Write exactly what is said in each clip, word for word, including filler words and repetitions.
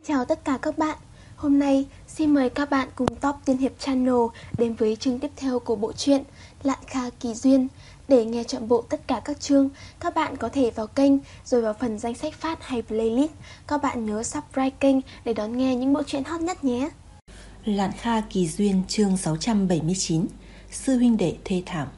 Chào tất cả các bạn. Hôm nay xin mời các bạn cùng Top Tiên Hiệp Channel đến với chương tiếp theo của bộ truyện Lạn Kha Kỳ Duyên. Để nghe trọn bộ tất cả các chương, các bạn có thể vào kênh rồi vào phần danh sách phát hay playlist. Các bạn nhớ subscribe kênh để đón nghe những bộ truyện hot nhất nhé. Lạn Kha Kỳ Duyên chương sáu trăm bảy mươi chín. Sư huynh đệ thê thảm.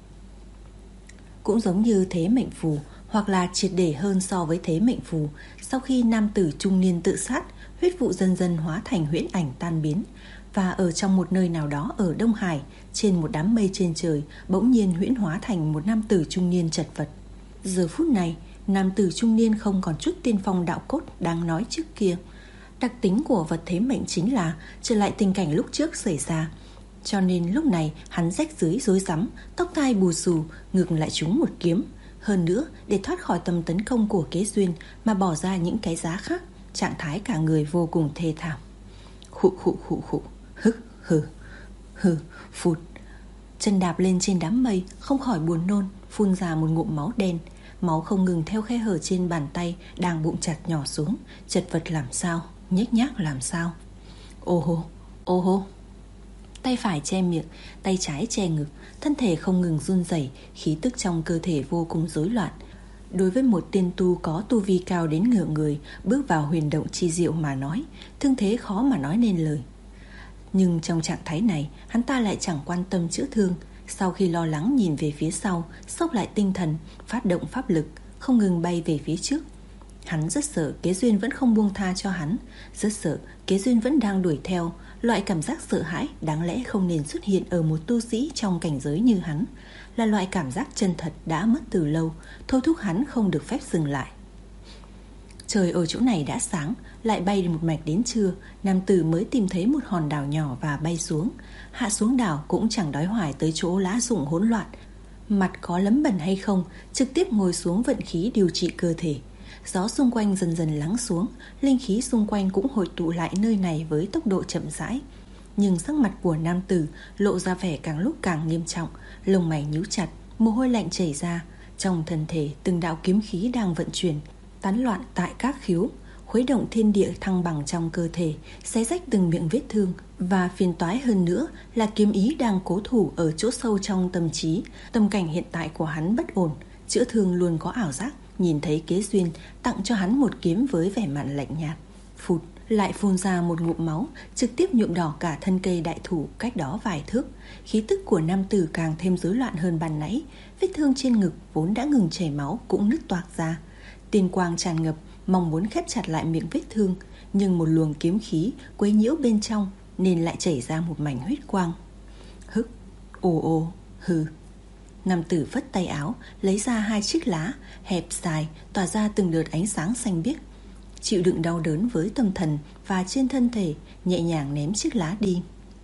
Cũng giống như thế mệnh phù, hoặc là triệt để hơn so với thế mệnh phù, sau khi nam tử trung niên tự sát, huyết vụ dần dần hóa thành huyễn ảnh tan biến. Và ở trong một nơi nào đó ở Đông Hải, trên một đám mây trên trời, bỗng nhiên huyễn hóa thành một nam tử trung niên chật vật. Giờ phút này, nam tử trung niên không còn chút tiên phong đạo cốt đáng nói trước kia. Đặc tính của vật thế mệnh chính là trở lại tình cảnh lúc trước xảy ra. Cho nên lúc này hắn rách rưới rối rắm, tóc tai bù xù, ngực lại trúng một kiếm. Hơn nữa, để thoát khỏi tầm tấn công của Kế Duyên mà bỏ ra những cái giá khác, trạng thái cả người vô cùng thê thảm. Khụ khụ khụ khụ, hức hừ hừ phụt. Chân đạp lên trên đám mây, không khỏi buồn nôn, phun ra một ngụm máu đen. Máu không ngừng theo khe hở trên bàn tay đang bụng chặt nhỏ xuống, chật vật làm sao, nhếch nhác làm sao. Ô hô, ô hô. Tay phải che miệng, tay trái che ngực, thân thể không ngừng run rẩy, khí tức trong cơ thể vô cùng rối loạn. Đối với một tiên tu có tu vi cao đến ngửa người, bước vào huyền động chi diệu mà nói, thương thế khó mà nói nên lời. Nhưng trong trạng thái này, hắn ta lại chẳng quan tâm chữa thương. Sau khi lo lắng nhìn về phía sau, xốc lại tinh thần, phát động pháp lực, không ngừng bay về phía trước. Hắn rất sợ Kế Duyên vẫn không buông tha cho hắn, rất sợ Kế Duyên vẫn đang đuổi theo. Loại cảm giác sợ hãi đáng lẽ không nên xuất hiện ở một tu sĩ trong cảnh giới như hắn, là loại cảm giác chân thật đã mất từ lâu, thôi thúc hắn không được phép dừng lại. Trời ở chỗ này đã sáng, lại bay một mạch đến trưa, nam tử mới tìm thấy một hòn đảo nhỏ và bay xuống. Hạ xuống đảo cũng chẳng đói hoài tới chỗ lá rụng hỗn loạn, mặt có lấm bẩn hay không, trực tiếp ngồi xuống vận khí điều trị cơ thể. Gió xung quanh dần dần lắng xuống, linh khí xung quanh cũng hội tụ lại nơi này với tốc độ chậm rãi. Nhưng sắc mặt của nam tử lộ ra vẻ càng lúc càng nghiêm trọng, lông mày nhíu chặt, mồ hôi lạnh chảy ra. Trong thân thể từng đạo kiếm khí đang vận chuyển, tán loạn tại các khiếu, khuấy động thiên địa thăng bằng trong cơ thể, xé rách từng miệng vết thương. Và phiền toái hơn nữa là kiếm ý đang cố thủ ở chỗ sâu trong tâm trí. Tâm cảnh hiện tại của hắn bất ổn, chữa thương luôn có ảo giác nhìn thấy Kế Duyên tặng cho hắn một kiếm với vẻ mặt lạnh nhạt. Phụt, lại phun ra một ngụm máu, trực tiếp nhuộm đỏ cả thân cây đại thụ cách đó vài thước. Khí tức của nam tử càng thêm rối loạn hơn ban nãy. Vết thương trên ngực vốn đã ngừng chảy máu cũng nứt toạc ra. Tiên quang tràn ngập, mong muốn khép chặt lại miệng vết thương, nhưng một luồng kiếm khí quấy nhiễu bên trong nên lại chảy ra một mảnh huyết quang. Hức, ồ ồ, hừ. Nam tử vất tay áo, lấy ra hai chiếc lá hẹp dài, tỏa ra từng đợt ánh sáng xanh biếc. Chịu đựng đau đớn với tâm thần và trên thân thể, nhẹ nhàng ném chiếc lá đi.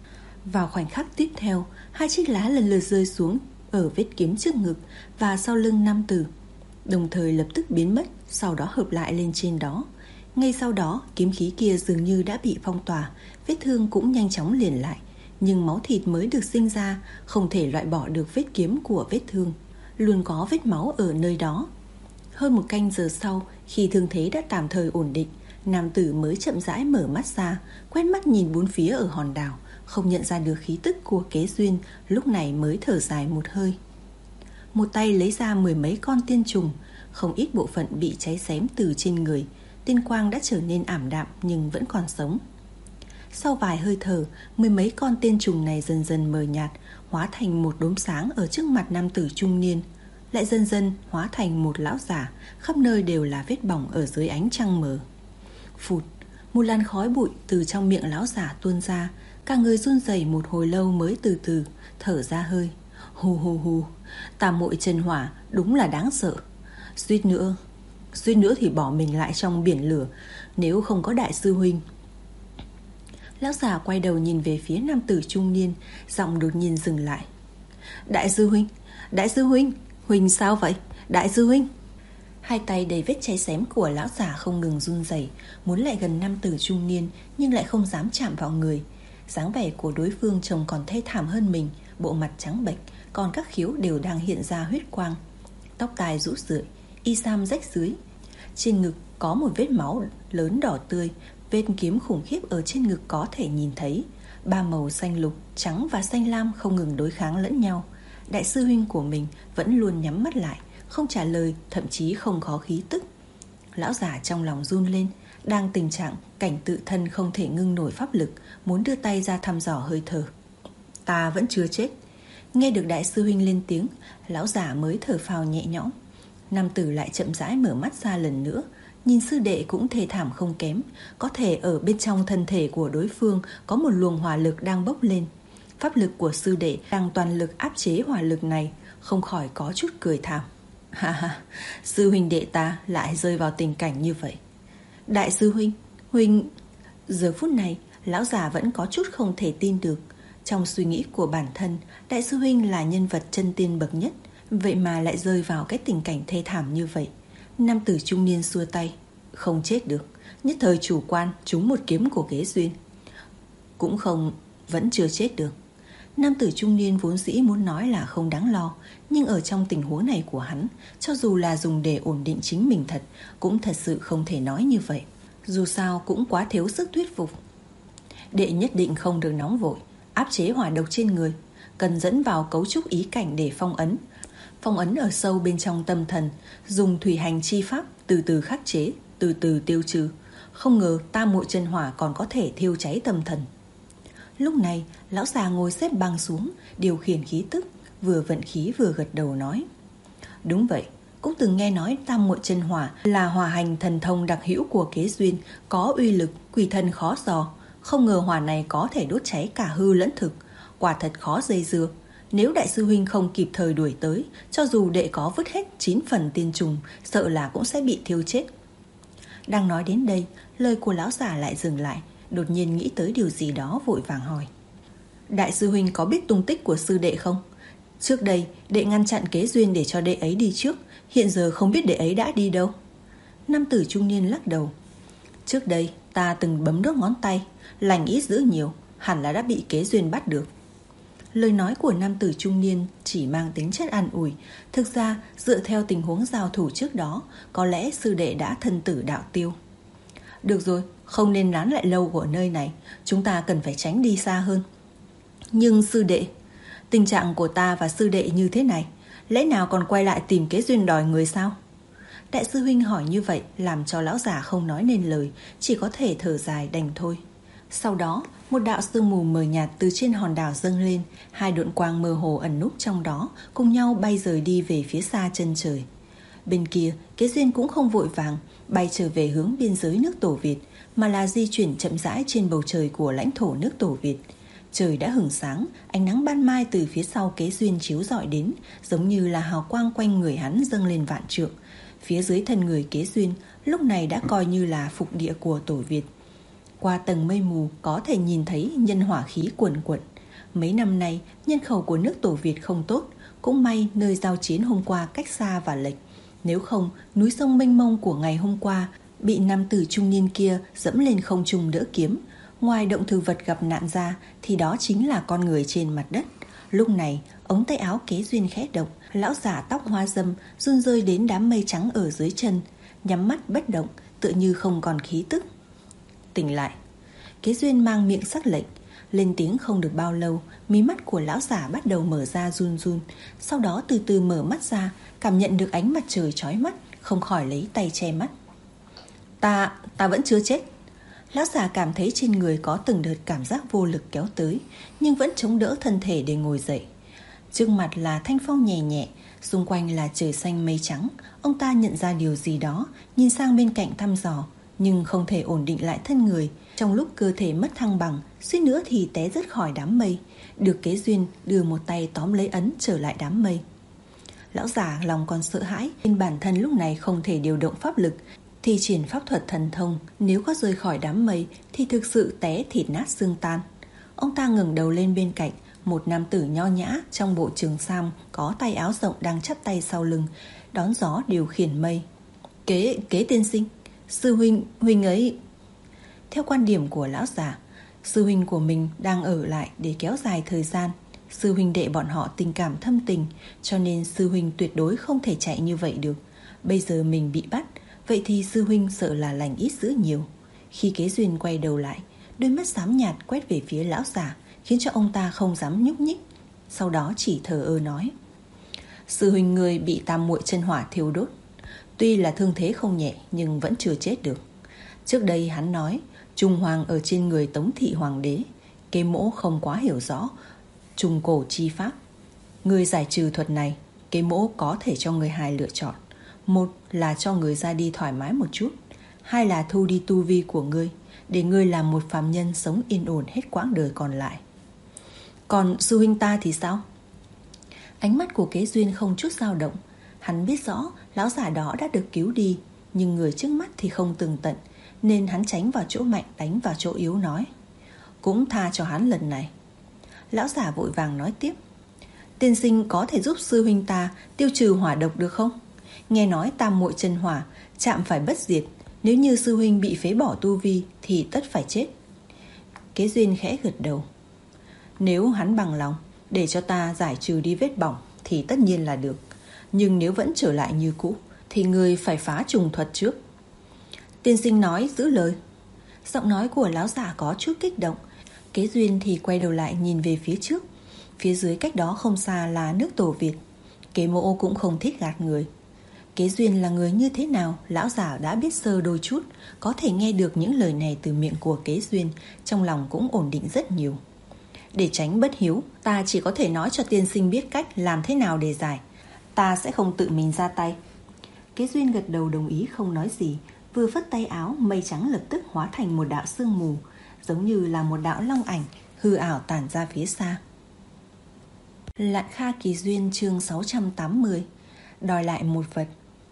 Vào khoảnh khắc tiếp theo, hai chiếc lá lần lượt rơi xuống ở vết kiếm trước ngực và sau lưng nam tử, đồng thời lập tức biến mất, sau đó hợp lại lên trên đó. Ngay sau đó, kiếm khí kia dường như đã bị phong tỏa, vết thương cũng nhanh chóng liền lại. Nhưng máu thịt mới được sinh ra, không thể loại bỏ được vết kiếm của vết thương, luôn có vết máu ở nơi đó. Hơn một canh giờ sau, khi thương thế đã tạm thời ổn định, nam tử mới chậm rãi mở mắt ra, quét mắt nhìn bốn phía ở hòn đảo, không nhận ra được khí tức của Kế Duyên, lúc này mới thở dài một hơi. Một tay lấy ra mười mấy con tiên trùng, không ít bộ phận bị cháy xém từ trên người, tiên quang đã trở nên ảm đạm nhưng vẫn còn sống. Sau vài hơi thở, mười mấy con tiên trùng này dần dần mờ nhạt, hóa thành một đốm sáng ở trước mặt nam tử trung niên, lại dần dần hóa thành một lão giả, khắp nơi đều là vết bỏng ở dưới ánh trăng mờ. Phụt, một làn khói bụi từ trong miệng lão giả tuôn ra, cả người run rẩy một hồi lâu mới từ từ thở ra hơi. Hù hù hù, tam muội chân hỏa đúng là đáng sợ. Suýt nữa, suýt nữa thì bỏ mình lại trong biển lửa, nếu không có đại sư huynh. Lão già quay đầu nhìn về phía nam tử trung niên, giọng đột nhiên dừng lại. Đại sư huynh, đại sư huynh, huynh sao vậy, đại sư huynh? Hai tay đầy vết cháy xém của lão già không ngừng run rẩy, muốn lại gần nam tử trung niên nhưng lại không dám chạm vào người. Dáng vẻ của đối phương trông còn thê thảm hơn mình, bộ mặt trắng bệch, còn các khiếu đều đang hiện ra huyết quang. Tóc tai rũ rượi, y sam rách rưới, trên ngực có một vết máu lớn đỏ tươi, Vết kiếm khủng khiếp ở trên ngực có thể nhìn thấy. Ba màu xanh lục, trắng và xanh lam không ngừng đối kháng lẫn nhau. Đại sư huynh của mình vẫn luôn nhắm mắt lại, không trả lời, thậm chí không có khí tức. Lão giả trong lòng run lên, đang tình trạng cảnh tự thân không thể ngưng nổi pháp lực, muốn đưa tay ra thăm dò hơi thở. Ta vẫn chưa chết. Nghe được đại sư huynh lên tiếng, lão giả mới thở phào nhẹ nhõm. Nam tử lại chậm rãi mở mắt ra lần nữa, nhìn sư đệ cũng thê thảm không kém. Có thể ở bên trong thân thể của đối phương có một luồng hỏa lực đang bốc lên. Pháp lực của sư đệ đang toàn lực áp chế hỏa lực này, không khỏi có chút cười thảm. Ha ha, sư huynh đệ ta lại rơi vào tình cảnh như vậy. Đại sư huynh, huynh... Giờ phút này, lão già vẫn có chút không thể tin được. Trong suy nghĩ của bản thân, đại sư huynh là nhân vật chân tiên bậc nhất, vậy mà lại rơi vào cái tình cảnh thê thảm như vậy. Nam tử trung niên xua tay. Không chết được, nhất thời chủ quan trúng một kiếm của Kế Duyên. Cũng không, vẫn chưa chết được. Nam tử trung niên vốn dĩ muốn nói là không đáng lo, nhưng ở trong tình huống này của hắn, cho dù là dùng để ổn định chính mình thật, cũng thật sự không thể nói như vậy. Dù sao cũng quá thiếu sức thuyết phục. Đệ nhất định không được nóng vội, áp chế hỏa độc trên người, cần dẫn vào cấu trúc ý cảnh để phong ấn. Phong ấn ở sâu bên trong tâm thần, dùng thủy hành chi pháp từ từ khắc chế, từ từ tiêu trừ. Không ngờ tam muội chân hỏa còn có thể thiêu cháy tâm thần. Lúc này, lão già ngồi xếp bằng xuống, điều khiển khí tức, vừa vận khí vừa gật đầu nói. Đúng vậy, cũng từng nghe nói tam muội chân hỏa là hỏa hành thần thông đặc hữu của Kế Duyên, có uy lực, quỷ thần khó dò. Không ngờ hỏa này có thể đốt cháy cả hư lẫn thực, quả thật khó dây dưa. Nếu đại sư huynh không kịp thời đuổi tới, cho dù đệ có vứt hết chín phần tiên trùng, sợ là cũng sẽ bị thiêu chết. Đang nói đến đây, lời của lão già lại dừng lại, đột nhiên nghĩ tới điều gì đó vội vàng hỏi. Đại sư huynh có biết tung tích của sư đệ không? Trước đây, đệ ngăn chặn Kế Duyên để cho đệ ấy đi trước, hiện giờ không biết đệ ấy đã đi đâu. Nam tử trung niên lắc đầu. Trước đây, ta từng bấm đốt ngón tay, lành ít dữ nhiều, hẳn là đã bị Kế Duyên bắt được. Lời nói của nam tử trung niên chỉ mang tính chất an ủi. Thực ra, dựa theo tình huống giao thủ trước đó, có lẽ sư đệ đã thân tử đạo tiêu. Được rồi, không nên nán lại lâu ở nơi này, chúng ta cần phải tránh đi xa hơn. Nhưng sư đệ, tình trạng của ta và sư đệ như thế này, lẽ nào còn quay lại tìm Kế Duyên đòi người sao? Đại sư huynh hỏi như vậy làm cho lão già không nói nên lời, chỉ có thể thở dài đành thôi. Sau đó, một đạo sương mù mờ nhạt từ trên hòn đảo dâng lên, hai độn quang mơ hồ ẩn núp trong đó, cùng nhau bay rời đi về phía xa chân trời. Bên kia, Kế Duyên cũng không vội vàng bay trở về hướng biên giới nước Tổ Việt, mà là di chuyển chậm rãi trên bầu trời của lãnh thổ nước Tổ Việt. Trời đã hửng sáng, ánh nắng ban mai từ phía sau Kế Duyên chiếu rọi đến, giống như là hào quang quanh người hắn dâng lên vạn trượng. Phía dưới thân người Kế Duyên lúc này đã coi như là phục địa của Tổ Việt. Qua tầng mây mù có thể nhìn thấy nhân hỏa khí cuồn cuộn. Mấy năm nay, nhân khẩu của nước Tổ Việt không tốt, cũng may nơi giao chiến hôm qua cách xa và lệch. Nếu không, núi sông mênh mông của ngày hôm qua bị nam tử trung niên kia dẫm lên không trung đỡ kiếm. Ngoài động thực vật gặp nạn ra thì đó chính là con người trên mặt đất. Lúc này, ống tay áo Kế Duyên khẽ động, lão giả tóc hoa râm run rơi đến đám mây trắng ở dưới chân, nhắm mắt bất động, tựa như không còn khí tức. Tỉnh lại. Kế Duyên mang miệng sắc lệnh, lên tiếng không được bao lâu, mí mắt của lão giả bắt đầu mở ra run run, sau đó từ từ mở mắt ra, cảm nhận được ánh mặt trời chói mắt, không khỏi lấy tay che mắt. Ta, ta vẫn chưa chết. Lão giả cảm thấy trên người có từng đợt cảm giác vô lực kéo tới, nhưng vẫn chống đỡ thân thể để ngồi dậy. Trước mặt là thanh phong nhẹ nhẹ, xung quanh là trời xanh mây trắng. Ông ta nhận ra điều gì đó, nhìn sang bên cạnh thăm dò, nhưng không thể ổn định lại thân người. Trong lúc cơ thể mất thăng bằng, suýt nữa thì té rớt khỏi đám mây, được Kế Duyên đưa một tay tóm lấy ấn trở lại đám mây. Lão già lòng còn sợ hãi, nên bản thân lúc này không thể điều động pháp lực, thi triển pháp thuật thần thông. Nếu có rời khỏi đám mây thì thực sự té thịt nát xương tan. Ông ta ngẩng đầu lên bên cạnh, một nam tử nho nhã trong bộ trường sam có tay áo rộng đang chắp tay sau lưng, đón gió điều khiển mây. Kế, kế tiên sinh, sư huynh, huynh ấy... Theo quan điểm của lão già, sư huynh của mình đang ở lại để kéo dài thời gian. Sư huynh đệ bọn họ tình cảm thâm tình, cho nên sư huynh tuyệt đối không thể chạy như vậy được. Bây giờ mình bị bắt, vậy thì sư huynh sợ là lành ít dữ nhiều. Khi Kế Duyên quay đầu lại, đôi mắt xám nhạt quét về phía lão già, khiến cho ông ta không dám nhúc nhích. Sau đó chỉ thờ ơ nói: Sư huynh ngươi bị tam muội chân hỏa thiêu đốt. Tuy là thương thế không nhẹ nhưng vẫn chưa chết được. Trước đây hắn nói trùng hoàng ở trên người Tống thị hoàng đế. Kế mỗ không quá hiểu rõ trùng cổ chi pháp. Người giải trừ thuật này, kế mỗ có thể cho người hai lựa chọn. Một là cho người ra đi thoải mái một chút, hai là thu đi tu vi của ngươi, để ngươi làm một phàm nhân sống yên ổn hết quãng đời còn lại. Còn sư huynh ta thì sao? Ánh mắt của Kế Duyên không chút dao động. Hắn biết rõ lão giả đó đã được cứu đi, nhưng người trước mắt thì không tường tận, nên hắn tránh vào chỗ mạnh đánh vào chỗ yếu, nói: Cũng tha cho hắn lần này. Lão giả vội vàng nói tiếp: Tiên sinh có thể giúp sư huynh ta tiêu trừ hỏa độc được không? Nghe nói tam muội chân hỏa chạm phải bất diệt, nếu như sư huynh bị phế bỏ tu vi thì tất phải chết. Kế Duyên khẽ gật đầu. Nếu hắn bằng lòng để cho ta giải trừ đi vết bỏng thì tất nhiên là được, nhưng nếu vẫn trở lại như cũ thì người phải phá trùng thuật trước. Tiên sinh nói giữ lời. Giọng nói của lão giả có chút kích động. Kế Duyên thì quay đầu lại nhìn về phía trước. Phía dưới cách đó không xa là nước Tổ Việt. Kế mộ cũng không thích gạt người. Kế Duyên là người như thế nào, lão giả đã biết sơ đôi chút. Có thể nghe được những lời này từ miệng của Kế Duyên, trong lòng cũng ổn định rất nhiều. Để tránh bất hiếu, ta chỉ có thể nói cho tiên sinh biết cách làm thế nào để giải. Ta sẽ không tự mình ra tay. Kế Duyên gật đầu đồng ý, không nói gì. Vừa phất tay áo, mây trắng lập tức hóa thành một đạo sương mù, giống như là một đạo long ảnh hư ảo tản ra phía xa. Lạn Kha Kỳ Duyên chương sáu trăm tám mươi. Đòi lại một vật.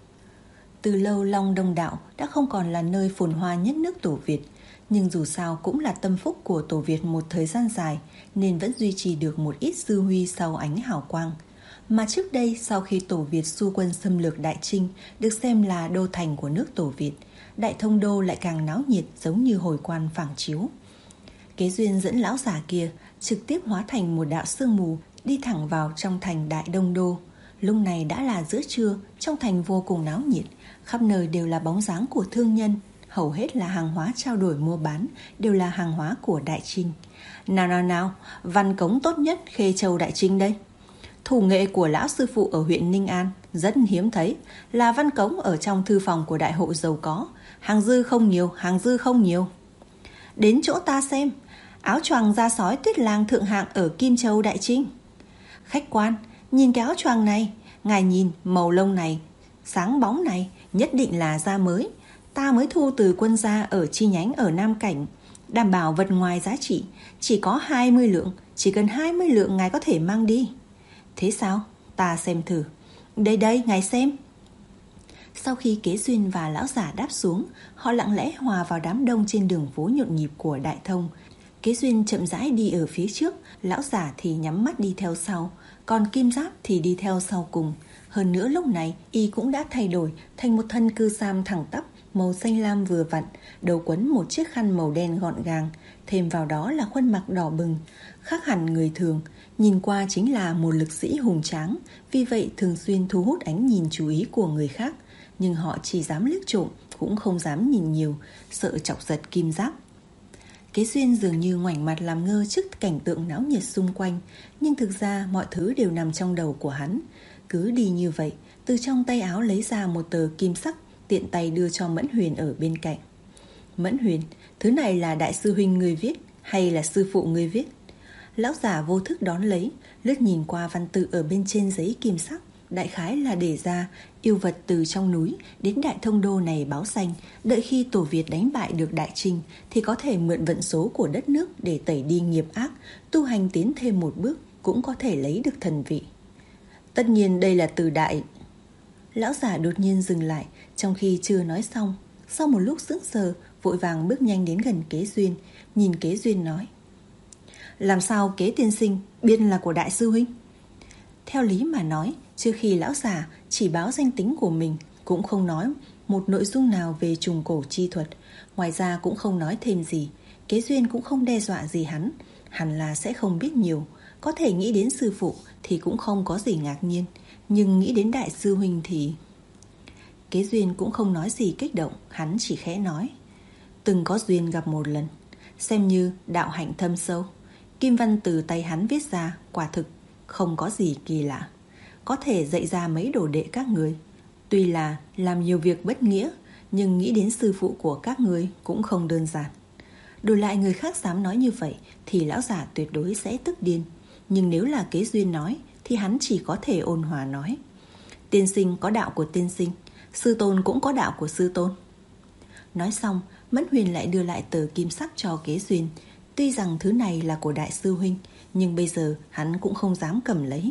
Từ lâu Long Đông Đạo đã không còn là nơi phồn hoa nhất nước Tổ Việt, nhưng dù sao cũng là tâm phúc của Tổ Việt một thời gian dài, nên vẫn duy trì được một ít dư huy sau ánh hào quang. Mà trước đây, sau khi Tổ Việt xu quân xâm lược Đại Trinh, được xem là đô thành của nước Tổ Việt, Đại Thông Đô lại càng náo nhiệt, giống như hồi quan phảng chiếu. Kế Duyên dẫn lão già kia trực tiếp hóa thành một đạo sương mù, đi thẳng vào trong thành Đại Đông Đô. Lúc này đã là giữa trưa, trong thành vô cùng náo nhiệt, khắp nơi đều là bóng dáng của thương nhân, hầu hết là hàng hóa trao đổi mua bán, đều là hàng hóa của Đại Trinh. Nào nào nào, văn cống tốt nhất Khê Châu Đại Trinh đây. Thủ nghệ của lão sư phụ ở huyện Ninh An rất hiếm thấy, là văn cống ở trong thư phòng của đại hộ giàu có. Hàng dư không nhiều, hàng dư không nhiều. Đến chỗ ta xem, áo choàng da sói Tuyết Lang thượng hạng ở Kim Châu Đại Trinh. Khách quan, nhìn cái áo choàng này, ngài nhìn màu lông này, sáng bóng này, nhất định là da mới. Ta mới thu từ quân gia ở chi nhánh ở Nam Cảnh, đảm bảo vật ngoài giá trị, chỉ có hai mươi lượng, chỉ cần hai mươi lượng ngài có thể mang đi. Thế sao? Ta xem thử. Đây đây, ngài xem. Sau khi Kế Duyên và lão giả đáp xuống, họ lặng lẽ hòa vào đám đông trên đường phố nhộn nhịp của Đại Thông. Kế Duyên chậm rãi đi ở phía trước, lão giả thì nhắm mắt đi theo sau, còn Kim Giáp thì đi theo sau cùng. Hơn nữa lúc này y cũng đã thay đổi thành một thân cư sam thẳng tắp, màu xanh lam vừa vặn, đầu quấn một chiếc khăn màu đen gọn gàng, thêm vào đó là khuôn mặt đỏ bừng, khác hẳn người thường, nhìn qua chính là một lực sĩ hùng tráng, vì vậy thường xuyên thu hút ánh nhìn chú ý của người khác, nhưng họ chỉ dám liếc trộm, cũng không dám nhìn nhiều, sợ chọc giật Kim Giáp. Kế Duyên dường như ngoảnh mặt làm ngơ trước cảnh tượng náo nhiệt xung quanh, nhưng thực ra mọi thứ đều nằm trong đầu của hắn. Cứ đi như vậy, từ trong tay áo lấy ra một tờ kim sắc, tiện tay đưa cho Mẫn Huyền ở bên cạnh. Mẫn Huyền, thứ này là đại sư huynh ngươi viết hay là sư phụ ngươi viết? Lão giả vô thức đón lấy, lướt nhìn qua văn tự ở bên trên giấy kim sắc, đại khái là để ra yêu vật từ trong núi đến Đại Thông Đô này báo danh, đợi khi Tổ Việt đánh bại được Đại Trinh thì có thể mượn vận số của đất nước để tẩy đi nghiệp ác, tu hành tiến thêm một bước cũng có thể lấy được thần vị. Tất nhiên đây là từ đại. Lão giả đột nhiên dừng lại trong khi chưa nói xong, sau một lúc sững sờ, vội vàng bước nhanh đến gần Kế Duyên, nhìn Kế Duyên nói: Làm sao Kế tiên sinh biết là của đại sư huynh? Theo lý mà nói, trước khi lão giả chỉ báo danh tính của mình, cũng không nói một nội dung nào về trùng cổ chi thuật, ngoài ra cũng không nói thêm gì. Kế Duyên cũng không đe dọa gì hắn, hẳn là sẽ không biết nhiều. Có thể nghĩ đến sư phụ thì cũng không có gì ngạc nhiên, nhưng nghĩ đến đại sư huynh thì... Kế Duyên cũng không nói gì kích động, hắn chỉ khẽ nói: từng có duyên gặp một lần, xem như đạo hạnh thâm sâu. Kim văn từ tay hắn viết ra quả thực không có gì kỳ lạ, có thể dạy ra mấy đồ đệ các người. Tuy là làm nhiều việc bất nghĩa, nhưng nghĩ đến sư phụ của các người cũng không đơn giản. Đổi lại người khác dám nói như vậy thì lão giả tuyệt đối sẽ tức điên. Nhưng nếu là Kế Duyên nói thì hắn chỉ có thể ôn hòa nói: tiên sinh có đạo của tiên sinh, sư tôn cũng có đạo của sư tôn. Nói xong, Mẫn Huyền lại đưa lại tờ kim sắc cho Kế Duyên. Tuy rằng thứ này là của đại sư huynh, nhưng bây giờ hắn cũng không dám cầm lấy.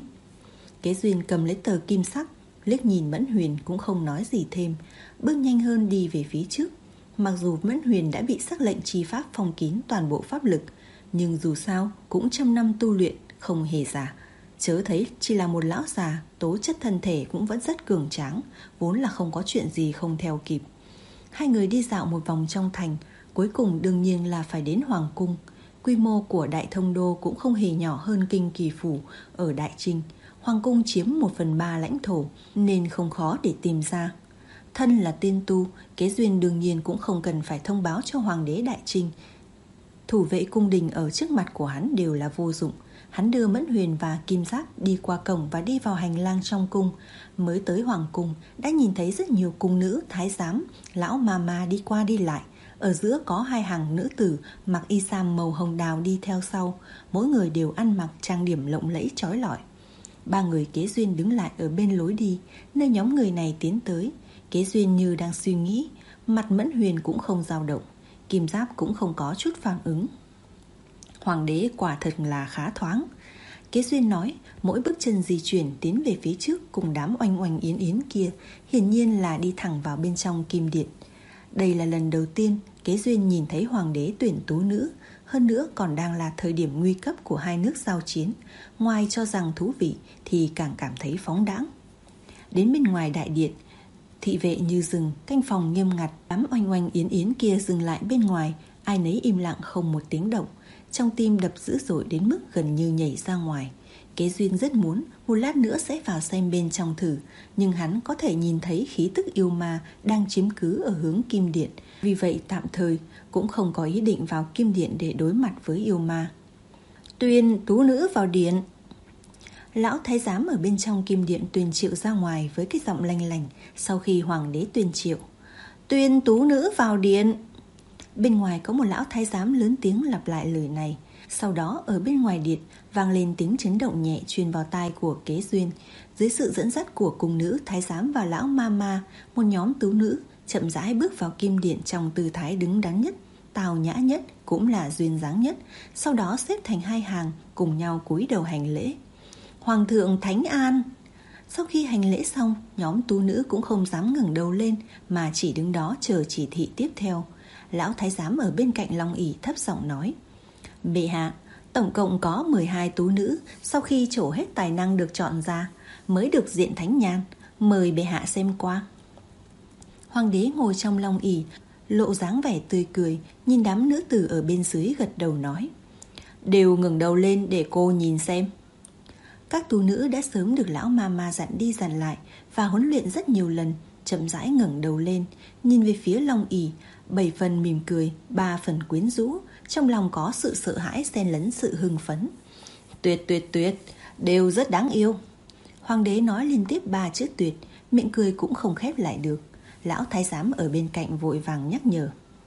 Kế Duyên cầm lấy tờ kim sắc, liếc nhìn Mẫn Huyền cũng không nói gì thêm, bước nhanh hơn đi về phía trước. Mặc dù Mẫn Huyền đã bị sắc lệnh chi pháp phong kín toàn bộ pháp lực, nhưng dù sao cũng trăm năm tu luyện không hề già. Chớ thấy chỉ là một lão già, tố chất thân thể cũng vẫn rất cường tráng, vốn là không có chuyện gì không theo kịp. Hai người đi dạo một vòng trong thành, cuối cùng đương nhiên là phải đến Hoàng Cung. Quy mô của Đại Thông Đô cũng không hề nhỏ hơn Kinh Kỳ Phủ ở Đại Trinh. Hoàng Cung chiếm một phần ba lãnh thổ nên không khó để tìm ra. Thân là tiên tu, Kế Duyên đương nhiên cũng không cần phải thông báo cho Hoàng đế Đại Trinh. Thủ vệ cung đình ở trước mặt của hắn đều là vô dụng. Hắn đưa Mẫn Huyền và Kim Giáp đi qua cổng và đi vào hành lang trong cung. Mới tới Hoàng Cung đã nhìn thấy rất nhiều cung nữ, thái giám, lão ma ma đi qua đi lại. Ở giữa có hai hàng nữ tử mặc y sam màu hồng đào đi theo sau. Mỗi người đều ăn mặc trang điểm lộng lẫy chói lọi. Ba người Kế Duyên đứng lại ở bên lối đi, nơi nhóm người này tiến tới. Kế Duyên như đang suy nghĩ, mặt Mẫn Huyền cũng không dao động, Kim Giáp cũng không có chút phản ứng. Hoàng đế quả thật là khá thoáng. Kế Duyên nói, mỗi bước chân di chuyển tiến về phía trước cùng đám oanh oanh yến yến kia, hiển nhiên là đi thẳng vào bên trong kim điện. Đây là lần đầu tiên Kế Duyên nhìn thấy hoàng đế tuyển tú nữ, hơn nữa còn đang là thời điểm nguy cấp của hai nước giao chiến. Ngoài cho rằng thú vị thì càng cảm thấy phóng đãng. Đến bên ngoài đại điện, thị vệ như rừng, canh phòng nghiêm ngặt. Đám oanh oanh yến yến kia dừng lại bên ngoài, ai nấy im lặng không một tiếng động. Trong tim đập dữ dội đến mức gần như nhảy ra ngoài. Kế Duyên rất muốn một lát nữa sẽ vào xem bên trong thử, nhưng hắn có thể nhìn thấy khí tức yêu ma đang chiếm cứ ở hướng kim điện. Vì vậy tạm thời cũng không có ý định vào kim điện để đối mặt với yêu ma. Tuyên tú nữ vào điện. Lão thái giám ở bên trong kim điện tuyên triệu ra ngoài với cái giọng lanh lành. Sau khi hoàng đế tuyên triệu, tuyên tú nữ vào điện. Bên ngoài có một lão thái giám lớn tiếng lặp lại lời này. Sau đó ở bên ngoài điện vang lên tiếng chấn động nhẹ truyền vào tai của Kế Duyên. Dưới sự dẫn dắt của cung nữ, thái giám và lão ma ma, một nhóm tú nữ chậm rãi bước vào kim điện trong tư thái đứng đắn nhất, tào nhã nhất, cũng là duyên dáng nhất. Sau đó xếp thành hai hàng cùng nhau cúi đầu hành lễ. Hoàng thượng thánh an. Sau khi hành lễ xong, nhóm tú nữ cũng không dám ngẩng đầu lên mà chỉ đứng đó chờ chỉ thị tiếp theo. Lão thái giám ở bên cạnh long ỷ thấp giọng nói: Bệ hạ, tổng cộng có mười hai tú nữ, sau khi trổ hết tài năng được chọn ra mới được diện thánh nhàn, mời bệ hạ xem qua. Hoàng đế ngồi trong long ỷ, lộ dáng vẻ tươi cười, nhìn đám nữ tử ở bên dưới gật đầu nói: Đều ngẩng đầu lên để cô nhìn xem. Các tú nữ đã sớm được lão ma ma dặn đi dặn lại và huấn luyện rất nhiều lần, chậm rãi ngẩng đầu lên, nhìn về phía long ỷ, bảy phần mỉm cười, ba phần quyến rũ, trong lòng có sự sợ hãi xen lẫn sự hưng phấn. Tuyệt tuyệt tuyệt, đều rất đáng yêu. Hoàng đế nói liên tiếp ba chữ tuyệt, miệng cười cũng không khép lại được. Lão thái giám ở bên cạnh vội vàng nhắc nhở: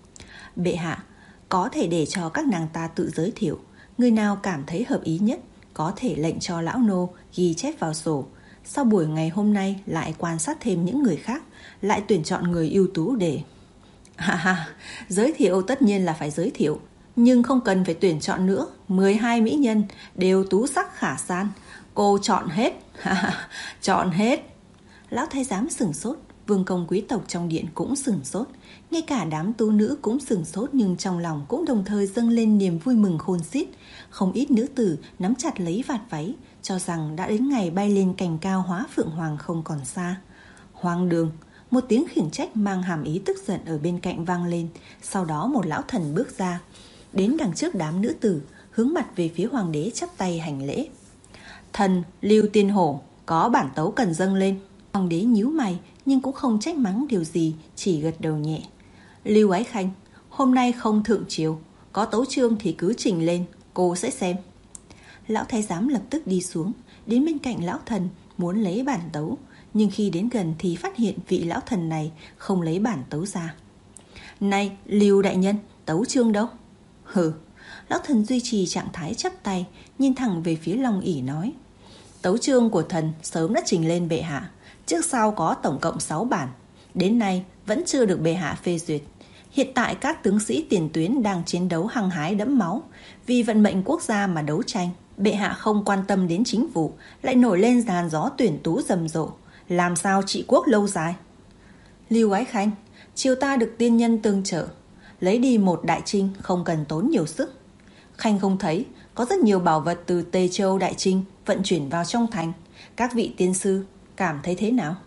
Bệ hạ, có thể để cho các nàng ta tự giới thiệu, người nào cảm thấy hợp ý nhất có thể lệnh cho lão nô ghi chép vào sổ. Sau buổi ngày hôm nay lại quan sát thêm những người khác, lại tuyển chọn người ưu tú để... Ha ha, giới thiệu tất nhiên là phải giới thiệu, nhưng không cần phải tuyển chọn nữa. Mười hai mỹ nhân đều tú sắc khả san, cô chọn hết. Ha ha, chọn hết. Lão thái giám sửng sốt, vương công quý tộc trong điện cũng sửng sốt, ngay cả đám tú nữ cũng sửng sốt, nhưng trong lòng cũng đồng thời dâng lên niềm vui mừng khôn xiết. Không ít nữ tử nắm chặt lấy vạt váy, cho rằng đã đến ngày bay lên cành cao hóa phượng hoàng không còn xa. Hoang đường! Một tiếng khiển trách mang hàm ý tức giận ở bên cạnh vang lên. Sau đó một lão thần bước ra, đến đằng trước đám nữ tử, hướng mặt về phía hoàng đế chắp tay hành lễ. Thần Lưu Tiên Hổ, có bản tấu cần dâng lên. Hoàng đế nhíu mày nhưng cũng không trách mắng điều gì, chỉ gật đầu nhẹ. Lưu Ái Khanh, Hôm nay không thượng triều, có tấu chương thì cứ trình lên, cô sẽ xem. Lão thái giám lập tức đi xuống, đến bên cạnh lão thần muốn lấy bản tấu, nhưng khi đến gần thì phát hiện vị lão thần này không lấy bản tấu ra. Này, Lưu đại nhân, tấu chương đâu? Hừ. Lão thần duy trì trạng thái chắp tay, nhìn thẳng về phía Long ỷ nói: Tấu chương của thần sớm đã trình lên bệ hạ, trước sau có tổng cộng sáu bản, đến nay vẫn chưa được bệ hạ phê duyệt. Hiện tại các tướng sĩ tiền tuyến đang chiến đấu hăng hái đẫm máu, vì vận mệnh quốc gia mà đấu tranh. Bệ hạ không quan tâm đến chính vụ, lại nổi lên dàn gió tuyển tú rầm rộ, làm sao trị quốc lâu dài? Lưu Ái Khanh, triều ta được tiên nhân tương trợ, lấy đi một đại trinh không cần tốn nhiều sức. Khanh không thấy có rất nhiều bảo vật từ Tây Châu Đại Trinh vận chuyển vào trong thành, các vị tiên sư cảm thấy thế nào?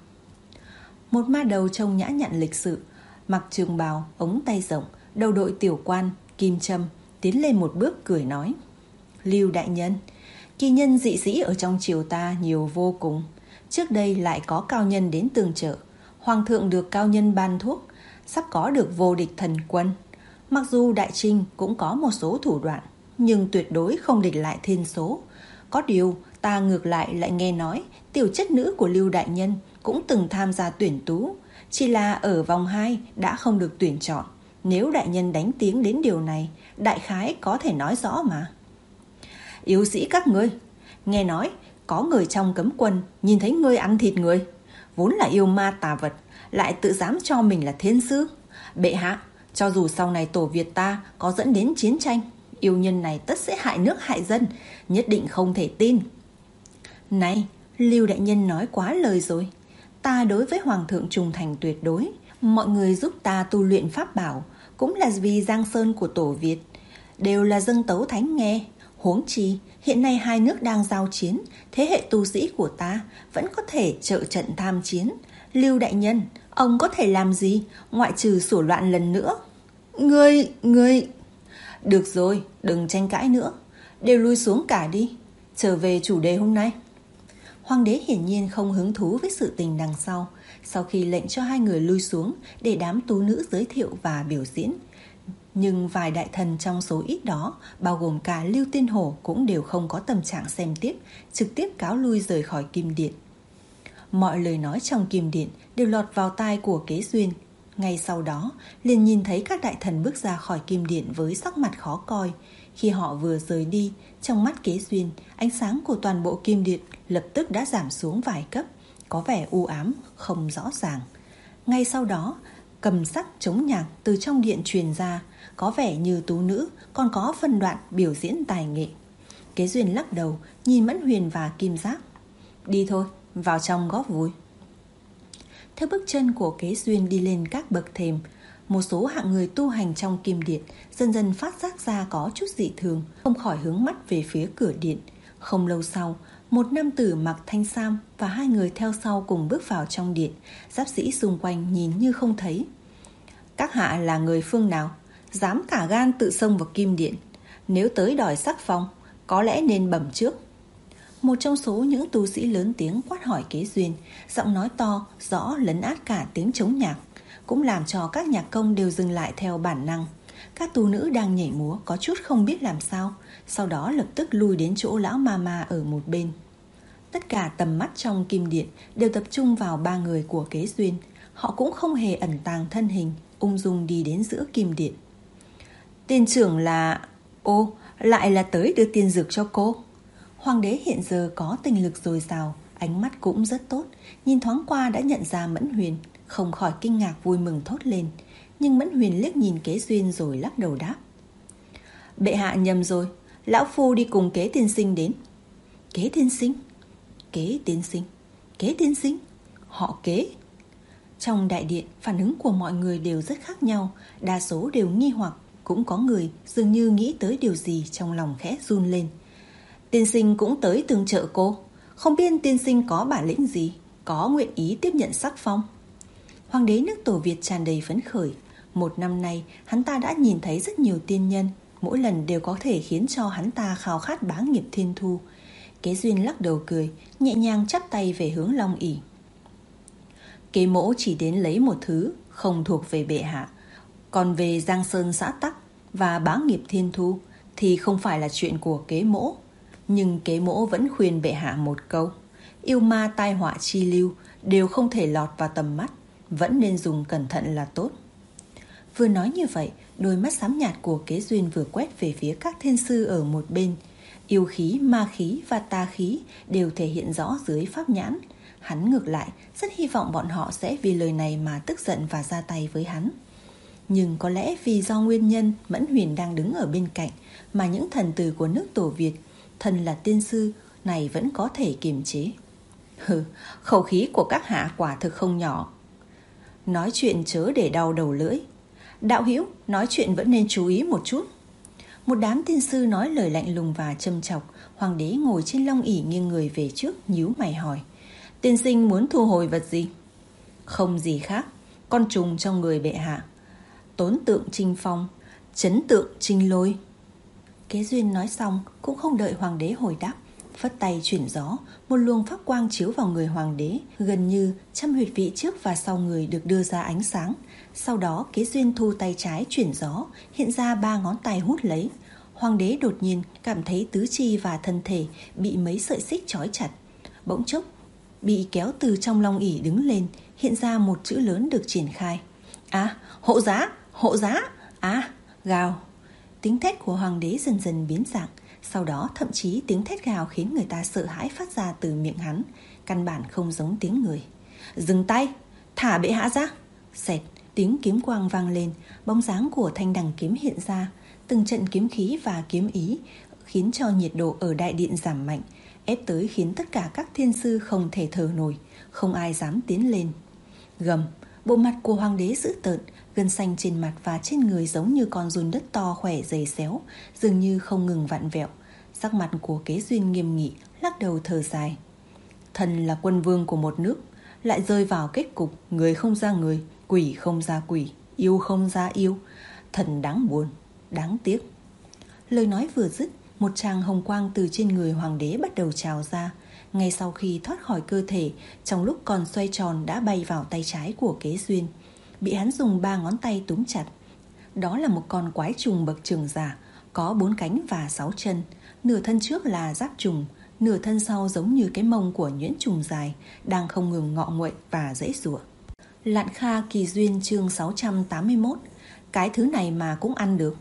Một ma đầu trông nhã nhặn lịch sự, mặc trường bào, ống tay rộng, đầu đội tiểu quan, kim châm, tiến lên một bước cười nói: Lưu đại nhân, kỳ nhân dị sĩ ở trong triều ta nhiều vô cùng. Trước đây lại có cao nhân đến tương trợ, hoàng thượng được cao nhân ban thuốc, sắp có được vô địch thần quân. Mặc dù đại trinh cũng có một số thủ đoạn, nhưng tuyệt đối không địch lại thiên số. Có điều ta ngược lại lại nghe nói tiểu chất nữ của Lưu đại nhân cũng từng tham gia tuyển tú, chỉ là ở vòng hai đã không được tuyển chọn. Nếu đại nhân đánh tiếng đến điều này, đại khái có thể nói rõ mà. Yếu sĩ các ngươi, nghe nói có người trong cấm quân nhìn thấy ngươi ăn thịt người, vốn là yêu ma tà vật, lại tự dám cho mình là thiên sư. Bệ hạ, cho dù sau này tổ Việt ta có dẫn đến chiến tranh, yêu nhân này tất sẽ hại nước hại dân, nhất định không thể tin. Này, Lưu đại nhân nói quá lời rồi. Ta đối với hoàng thượng trung thành tuyệt đối, mọi người giúp ta tu luyện pháp bảo cũng là vì giang sơn của tổ Việt, đều là dâng tấu thánh nghe. Huống chi hiện nay hai nước đang giao chiến, thế hệ tu sĩ của ta vẫn có thể trợ trận tham chiến. Lưu đại nhân, ông có thể làm gì ngoại trừ sủa loạn lần nữa? Ngươi, ngươi... Được rồi, đừng tranh cãi nữa, đều lui xuống cả đi, trở về chủ đề hôm nay. Hoàng đế hiển nhiên không hứng thú với sự tình đằng sau. Sau khi lệnh cho hai người lui xuống để đám tú nữ giới thiệu và biểu diễn, nhưng vài đại thần trong số ít đó, bao gồm cả Lưu Tiên Hổ, cũng đều không có tâm trạng xem tiếp, trực tiếp cáo lui rời khỏi Kim Điện. Mọi lời nói trong Kim Điện đều lọt vào tai của Kế Duyên. Ngay sau đó, liền nhìn thấy các đại thần bước ra khỏi Kim Điện với sắc mặt khó coi. Khi họ vừa rời đi, trong mắt Kế Duyên, ánh sáng của toàn bộ Kim Điện lập tức đã giảm xuống vài cấp, có vẻ u ám, không rõ ràng. Ngay sau đó, cầm sắc chống nhạc từ trong điện truyền ra, có vẻ như tú nữ còn có phân đoạn biểu diễn tài nghệ. Kế Duyên lắc đầu, nhìn Mẫn Huyền và Kim Giác. Đi thôi, vào trong góp vui. Theo bước chân của Kế Duyên đi lên các bậc thềm, một số hạng người tu hành trong Kim Điện dần dần phát giác ra có chút dị thường, không khỏi hướng mắt về phía cửa điện. Không lâu sau, một nam tử mặc thanh sam và hai người theo sau cùng bước vào trong điện. Giáp sĩ xung quanh nhìn như không thấy. Các hạ là người phương nào, dám cả gan tự xông vào Kim Điện? Nếu tới đòi sắc phong, có lẽ nên bẩm trước. Một trong số những tu sĩ lớn tiếng quát hỏi Kế Duyên, giọng nói to, rõ lấn át cả tiếng trống nhạc, cũng làm cho các nhạc công đều dừng lại theo bản năng. Các tu nữ đang nhảy múa có chút không biết làm sao, sau đó lập tức lui đến chỗ lão ma ma ở một bên. Tất cả tầm mắt trong Kim Điện đều tập trung vào ba người của Kế Duyên. Họ cũng không hề ẩn tàng thân hình, ung dung đi đến giữa Kim Điện. Tiên trưởng là... Ô, lại là tới đưa tiên dược cho cô. Hoàng đế hiện giờ có tình lực dồi dào, ánh mắt cũng rất tốt, nhìn thoáng qua đã nhận ra Mẫn Huyền, không khỏi kinh ngạc vui mừng thốt lên. Nhưng Mẫn Huyền liếc nhìn Kế Duyên rồi lắc đầu đáp: Bệ hạ nhầm rồi, lão phu đi cùng Kế tiên sinh đến. Kế tiên sinh? Kế tiên sinh? Kế tiên sinh? Họ Kế? Trong đại điện, phản ứng của mọi người đều rất khác nhau, đa số đều nghi hoặc, cũng có người dường như nghĩ tới điều gì trong lòng khẽ run lên. Tiên sinh cũng tới tương trợ cô, không biết tiên sinh có bản lĩnh gì, có nguyện ý tiếp nhận sắc phong. Hoàng đế nước Tổ Việt tràn đầy phấn khởi. Một năm nay, hắn ta đã nhìn thấy rất nhiều tiên nhân, mỗi lần đều có thể khiến cho hắn ta khao khát bá nghiệp thiên thu. Kế Duyên lắc đầu cười, nhẹ nhàng chắp tay về hướng Long ỷ. Kế mỗ chỉ đến lấy một thứ không thuộc về bệ hạ. Còn về Giang Sơn xã tắc và bá nghiệp thiên thu thì không phải là chuyện của kế mỗ. Nhưng kế mỗ vẫn khuyên bệ hạ một câu: yêu ma tai họa chi lưu đều không thể lọt vào tầm mắt, vẫn nên dùng cẩn thận là tốt. Vừa nói như vậy, đôi mắt xám nhạt của Kế Duyên vừa quét về phía các thiên sư ở một bên. Yêu khí, ma khí và tà khí đều thể hiện rõ dưới pháp nhãn. Hắn ngược lại rất hy vọng bọn họ sẽ vì lời này mà tức giận và ra tay với hắn. Nhưng có lẽ vì do nguyên nhân Mẫn Huyền đang đứng ở bên cạnh mà những thần tử của nước Tổ Việt, thân là tiên sư này, vẫn có thể kiềm chế. Hừ, khẩu khí của các hạ quả thực không nhỏ. Nói chuyện chớ để đau đầu lưỡi. Đạo hữu, nói chuyện vẫn nên chú ý một chút. Một đám tiên sư nói lời lạnh lùng và châm chọc. Hoàng đế ngồi trên long ỷ nghiêng người về trước, nhíu mày hỏi: tiên sinh muốn thu hồi vật gì? Không gì khác, con trùng trong người bệ hạ. Tốn tượng trinh phong, chấn tượng trinh lôi. Kế Duyên nói xong cũng không đợi hoàng đế hồi đáp, phất tay chuyển gió, một luồng pháp quang chiếu vào người hoàng đế, gần như trăm huyệt vị trước và sau người được đưa ra ánh sáng. Sau đó Kế Duyên thu tay trái chuyển gió, hiện ra ba ngón tay hút lấy. Hoàng đế đột nhiên cảm thấy tứ chi và thân thể bị mấy sợi xích trói chặt, bỗng chốc bị kéo từ trong long ỷ đứng lên, hiện ra một chữ lớn được triển khai: à, hộ giá, hộ giá, à, gào. Tiếng thét của hoàng đế dần dần biến dạng, sau đó thậm chí tiếng thét gào khiến người ta sợ hãi phát ra từ miệng hắn, căn bản không giống tiếng người. Dừng tay, thả bệ hạ ra. Xẹt, tiếng kiếm quang vang lên, bóng dáng của thanh đằng kiếm hiện ra. Từng trận kiếm khí và kiếm ý khiến cho nhiệt độ ở đại điện giảm mạnh, ép tới khiến tất cả các thiên sư không thể thở nổi, không ai dám tiến lên. Gầm, bộ mặt của hoàng đế dữ tợn, gân xanh trên mặt và trên người giống như con giun đất to khỏe dày xéo, dường như không ngừng vặn vẹo. Sắc mặt của Kế Duyên nghiêm nghị, lắc đầu thở dài. Thần là quân vương của một nước, lại rơi vào kết cục người không ra người, quỷ không ra quỷ, yêu không ra yêu. Thần đáng buồn, đáng tiếc. Lời nói vừa dứt, một tràng hồng quang từ trên người hoàng đế bắt đầu trào ra. Ngay sau khi thoát khỏi cơ thể, trong lúc còn xoay tròn đã bay vào tay trái của Kế Duyên, bị hắn dùng ba ngón tay túm chặt. Đó là một con quái trùng bậc trưởng giả, có bốn cánh và sáu chân. Nửa thân trước là giáp trùng, nửa thân sau giống như cái mông của nhuyễn trùng dài, đang không ngừng ngọ nguậy và giãy giụa. Lạn Kha Kỳ Duyên chương sáu trăm tám mươi mốt. Cái thứ này mà cũng ăn được.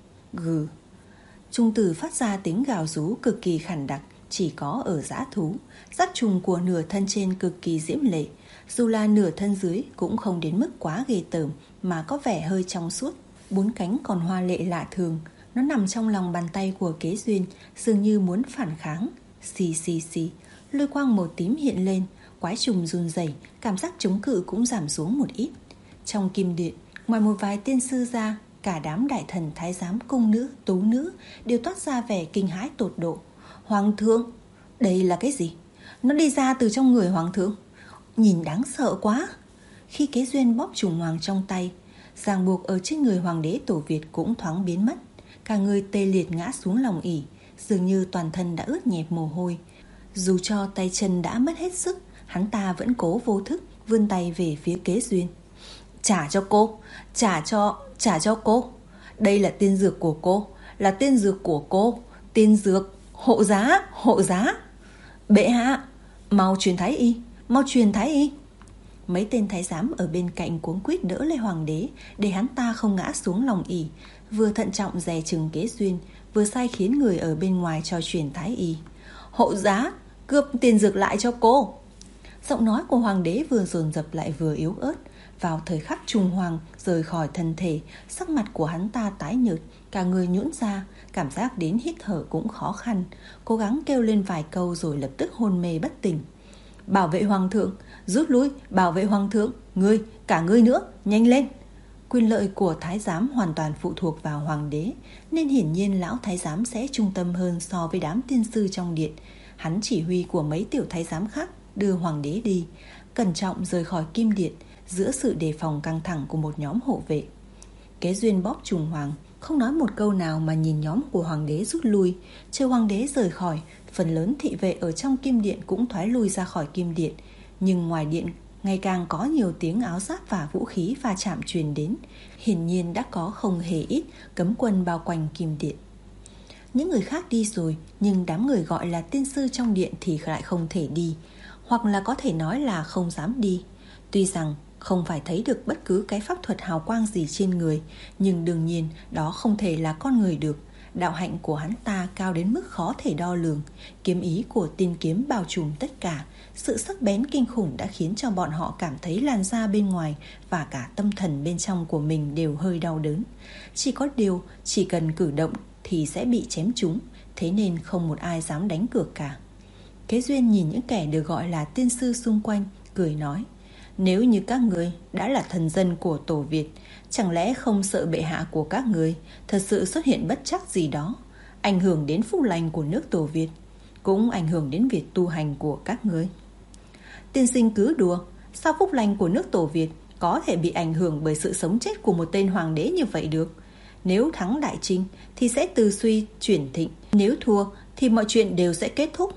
Gừ. Trùng tử phát ra tiếng gào rú cực kỳ khản đặc, chỉ có ở dã thú. Giáp trùng của nửa thân trên cực kỳ diễm lệ, dù là nửa thân dưới cũng không đến mức quá ghê tởm, mà có vẻ hơi trong suốt. Bốn cánh còn hoa lệ lạ thường. Nó nằm trong lòng bàn tay của Kế Duyên, dường như muốn phản kháng. Xì xì xì, lôi quang màu tím hiện lên, quái trùng run rẩy, cảm giác chống cự cũng giảm xuống một ít. Trong kim điện, ngoài một vài tiên sư ra, cả đám đại thần, thái giám, cung nữ, tú nữ đều toát ra vẻ kinh hãi tột độ. Hoàng thượng, đây là cái gì? Nó đi ra từ trong người hoàng thượng, nhìn đáng sợ quá. Khi Kế Duyên bóp trùng hoàng trong tay, ràng buộc ở trên người hoàng đế Tổ Việt cũng thoáng biến mất. Cả người tê liệt ngã xuống lòng ỷ, dường như toàn thân đã ướt nhẹp mồ hôi. Dù cho tay chân đã mất hết sức, hắn ta vẫn cố vô thức vươn tay về phía Kế Duyên. Trả cho cô, trả cho, trả cho cô. Đây là tiên dược của cô, là tiên dược của cô, tiên dược, hộ giá, hộ giá. Bệ hạ, mau truyền thái y, mau truyền thái y. Mấy tên thái giám ở bên cạnh cuống quýt đỡ lấy hoàng đế để hắn ta không ngã xuống lòng ỷ, vừa thận trọng dè chừng Kế Duyên, vừa sai khiến người ở bên ngoài cho truyền thái y. Hộ giá, cướp tiền dược lại cho cô. Giọng nói của hoàng đế vừa dồn dập lại vừa yếu ớt. Vào thời khắc trùng hoàng rời khỏi thân thể, sắc mặt của hắn ta tái nhợt, cả người nhũn ra, cảm giác đến hít thở cũng khó khăn, cố gắng kêu lên vài câu rồi lập tức hôn mê bất tỉnh. Bảo vệ hoàng thượng, rút lui, bảo vệ hoàng thượng, ngươi, cả ngươi nữa, nhanh lên. Quyền lợi của thái giám hoàn toàn phụ thuộc vào hoàng đế, nên hiển nhiên lão thái giám sẽ trung tâm hơn so với đám tiên sư trong điện. Hắn chỉ huy của mấy tiểu thái giám khác đưa hoàng đế đi, cẩn trọng rời khỏi kim điện, giữa sự đề phòng căng thẳng của một nhóm hộ vệ. Kế Duyên bóp trùng hoàng, không nói một câu nào mà nhìn nhóm của hoàng đế rút lui. Chờ hoàng đế rời khỏi, phần lớn thị vệ ở trong kim điện cũng thoái lui ra khỏi kim điện. Nhưng ngoài điện ngày càng có nhiều tiếng áo giáp và vũ khí va chạm truyền đến. Hiển nhiên đã có không hề ít cấm quân bao quanh kim điện. Những người khác đi rồi, nhưng đám người gọi là tiên sư trong điện thì lại không thể đi, hoặc là có thể nói là không dám đi. Tuy rằng không phải thấy được bất cứ cái pháp thuật hào quang gì trên người, nhưng đương nhiên đó không thể là con người được. Đạo hạnh của hắn ta cao đến mức khó thể đo lường. Kiếm ý của tiên kiếm bao trùm tất cả. Sự sắc bén kinh khủng đã khiến cho bọn họ cảm thấy làn da bên ngoài và cả tâm thần bên trong của mình đều hơi đau đớn. Chỉ có điều, chỉ cần cử động thì sẽ bị chém trúng, thế nên không một ai dám đánh cược cả. Kế Duyên nhìn những kẻ được gọi là tiên sư xung quanh, cười nói: nếu như các người đã là thần dân của Tổ Việt, chẳng lẽ không sợ bệ hạ của các người thật sự xuất hiện bất trắc gì đó, ảnh hưởng đến phúc lành của nước Tổ Việt, cũng ảnh hưởng đến việc tu hành của các người? Tiên sinh cứ đùa, sao phúc lành của nước Tổ Việt có thể bị ảnh hưởng bởi sự sống chết của một tên hoàng đế như vậy được? Nếu thắng đại trinh thì sẽ từ suy chuyển thịnh, nếu thua thì mọi chuyện đều sẽ kết thúc.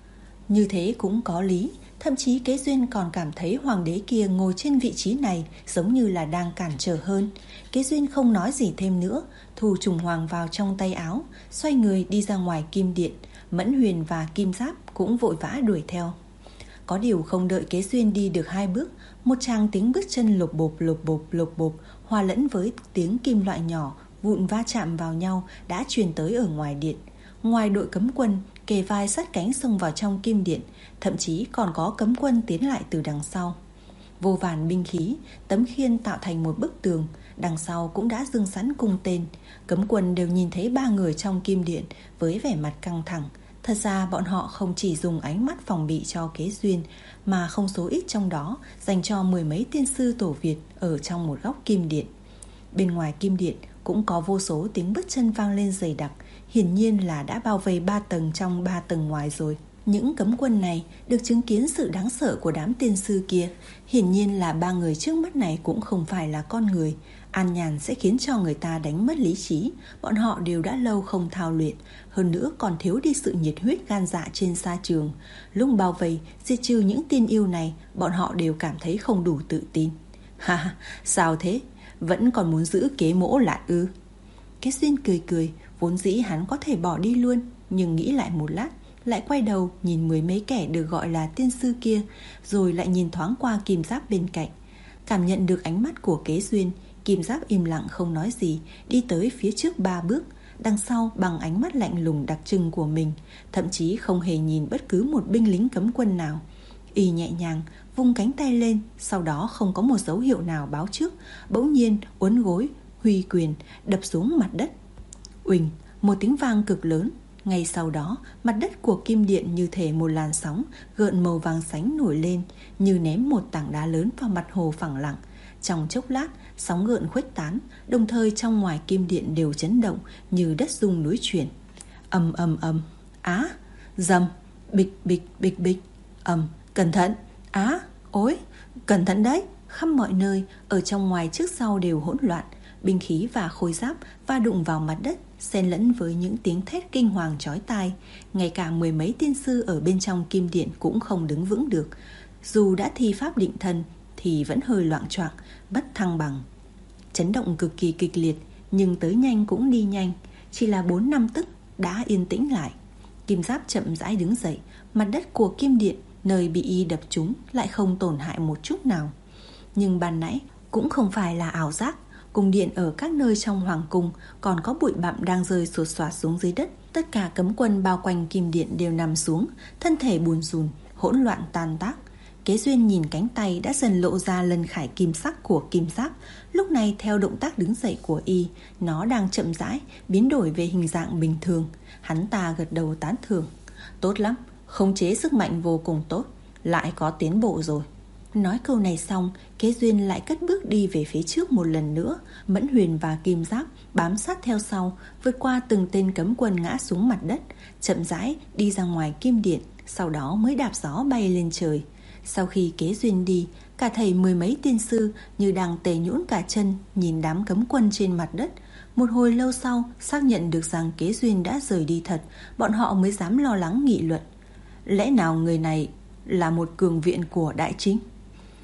Như thế cũng có lý. Thậm chí Kế Duyên còn cảm thấy hoàng đế kia ngồi trên vị trí này giống như là đang cản trở hơn. Kế Duyên không nói gì thêm nữa, thu trùng hoàng vào trong tay áo, xoay người đi ra ngoài kim điện. Mẫn Huyền và Kim Giáp cũng vội vã đuổi theo. Có điều không đợi Kế Duyên đi được hai bước, một tràng tiếng bước chân lộp bộp lộp bộp lộp bộp hòa lẫn với tiếng kim loại nhỏ vụn va chạm vào nhau đã truyền tới ở ngoài điện. Ngoài đội cấm quân kề vai sát cánh xông vào trong kim điện, thậm chí còn có cấm quân tiến lại từ đằng sau. Vô vàn binh khí, tấm khiên tạo thành một bức tường, đằng sau cũng đã dưng sẵn cung tên. Cấm quân đều nhìn thấy ba người trong kim điện với vẻ mặt căng thẳng. Thật ra bọn họ không chỉ dùng ánh mắt phòng bị cho Kế Duyên, mà không số ít trong đó dành cho mười mấy tiên sư Tổ Việt ở trong một góc kim điện. Bên ngoài kim điện cũng có vô số tiếng bước chân vang lên dày đặc, hiển nhiên là đã bao vây ba tầng trong ba tầng ngoài rồi. Những cấm quân này được chứng kiến sự đáng sợ của đám tiên sư kia. Hiển nhiên là ba người trước mắt này cũng không phải là con người. An nhàn sẽ khiến cho người ta đánh mất lý trí. Bọn họ đều đã lâu không thao luyện, hơn nữa còn thiếu đi sự nhiệt huyết gan dạ trên sa trường. Lúc bao vây diệt trừ những tiên yêu này, bọn họ đều cảm thấy không đủ tự tin. Ha, sao thế? Vẫn còn muốn giữ kế mỗ lại ư? Kế Duyên cười cười. Vốn dĩ hắn có thể bỏ đi luôn, nhưng nghĩ lại một lát, lại quay đầu nhìn mười mấy kẻ được gọi là tiên sư kia, rồi lại nhìn thoáng qua Kim Giáp bên cạnh. Cảm nhận được ánh mắt của Kế Duyên, Kim Giáp im lặng không nói gì, đi tới phía trước ba bước, đằng sau bằng ánh mắt lạnh lùng đặc trưng của mình, thậm chí không hề nhìn bất cứ một binh lính cấm quân nào. Y nhẹ nhàng vung cánh tay lên, sau đó không có một dấu hiệu nào báo trước, bỗng nhiên uốn gối, huy quyền đập xuống mặt đất. Uỳnh, một tiếng vang cực lớn. Ngay sau đó, mặt đất của kim điện như thể một làn sóng gợn màu vàng sánh nổi lên, như ném một tảng đá lớn vào mặt hồ phẳng lặng. Trong chốc lát, sóng gợn khuếch tán, đồng thời trong ngoài kim điện đều chấn động như đất rung núi chuyển. Ầm ầm ầm, á, dầm, bịch bịch bịch bịch, ầm, cẩn thận, á, ối, cẩn thận đấy. Khắp mọi nơi, ở trong ngoài trước sau đều hỗn loạn. Binh khí và khôi giáp va đụng vào mặt đất, xen lẫn với những tiếng thét kinh hoàng chói tai. Ngay cả mười mấy tiên sư ở bên trong kim điện cũng không đứng vững được. Dù đã thi pháp định thần thì vẫn hơi loạng choạng, bất thăng bằng. Chấn động cực kỳ kịch liệt, nhưng tới nhanh cũng đi nhanh. Chỉ là bốn năm tức đã yên tĩnh lại. Kim Giáp chậm rãi đứng dậy. Mặt đất của kim điện nơi bị y đập trúng lại không tổn hại một chút nào. Nhưng ban nãy cũng không phải là ảo giác. Cung điện ở các nơi trong hoàng cung còn có bụi bặm đang rơi sột soạt xuống dưới đất. Tất cả cấm quân bao quanh kim điện đều nằm xuống, thân thể bùn rùn, hỗn loạn tan tác. Kế Duyên nhìn cánh tay đã dần lộ ra lân khải kim sắc của Kim Giáp. Lúc này theo động tác đứng dậy của y, nó đang chậm rãi biến đổi về hình dạng bình thường. Hắn ta gật đầu tán thưởng. Tốt lắm, khống chế sức mạnh vô cùng tốt, lại có tiến bộ rồi. Nói câu này xong, Kế Duyên lại cất bước đi về phía trước một lần nữa. Mẫn Huyền và Kim Giáp bám sát theo sau, vượt qua từng tên cấm quân ngã xuống mặt đất, chậm rãi đi ra ngoài kim điện, sau đó mới đạp gió bay lên trời. Sau khi Kế Duyên đi, cả thầy mười mấy tiên sư như đang tề nhũn cả chân nhìn đám cấm quân trên mặt đất. Một hồi lâu sau, xác nhận được rằng Kế Duyên đã rời đi thật, bọn họ mới dám lo lắng nghị luận. Lẽ nào người này là một cường viện của Đại Trinh?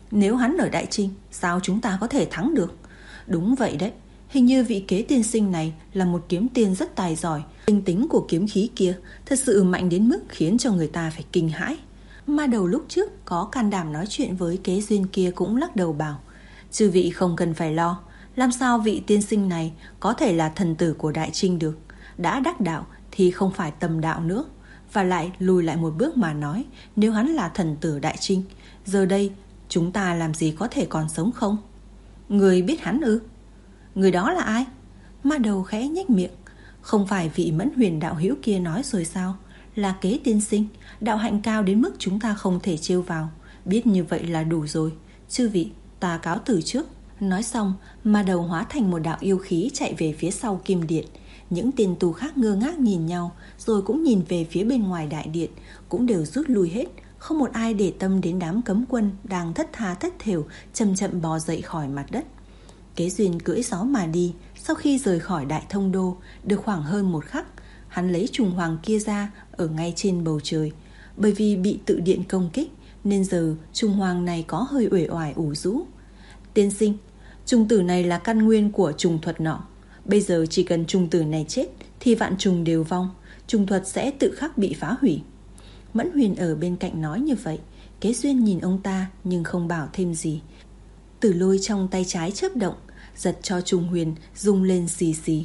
Nếu hắn ở Đại Trinh, sao chúng ta có thể thắng được? Đúng vậy đấy, hình như vị Kế tiên sinh này là một kiếm tiên rất tài giỏi. Linh tính của kiếm khí kia thật sự mạnh đến mức khiến cho người ta phải kinh hãi. Ma đầu lúc trước có can đảm nói chuyện với Kế Duyên kia cũng lắc đầu bảo: chư vị không cần phải lo, làm sao vị tiên sinh này có thể là thần tử của Đại Trinh được? Đã đắc đạo thì không phải tầm đạo nữa. Và lại lùi lại một bước mà nói, nếu hắn là thần tử Đại Trinh, giờ đây chúng ta làm gì có thể còn sống không? Người biết hắn ư? Người đó là ai? Ma đầu khẽ nhếch miệng. Không phải vị Mẫn Huyền đạo hữu kia nói rồi sao? Là Kế tiên sinh, đạo hạnh cao đến mức chúng ta không thể trêu vào. Biết như vậy là đủ rồi. Chư vị, ta cáo từ trước. Nói xong, ma đầu hóa thành một đạo yêu khí chạy về phía sau kim điện. Những tiền tù khác ngơ ngác nhìn nhau, rồi cũng nhìn về phía bên ngoài đại điện, cũng đều rút lui hết. Không một ai để tâm đến đám cấm quân đang thất tha thất thểu chậm chậm bò dậy khỏi mặt đất. Kế Duyên cưỡi gió mà đi. Sau khi rời khỏi Đại Thông Đô được khoảng hơn một khắc, hắn lấy trùng hoàng kia ra ở ngay trên bầu trời. Bởi vì bị tự điện công kích nên giờ trùng hoàng này có hơi uể oải ủ rũ. Tiên sinh, trùng tử này là căn nguyên của trùng thuật nọ. Bây giờ chỉ cần trùng tử này chết thì vạn trùng đều vong, trùng thuật sẽ tự khắc bị phá hủy. Mẫn Huyền ở bên cạnh nói như vậy. Kế Duyên nhìn ông ta nhưng không bảo thêm gì. Tử lôi trong tay trái chớp động, giật cho trùng huyền rung lên xì xì.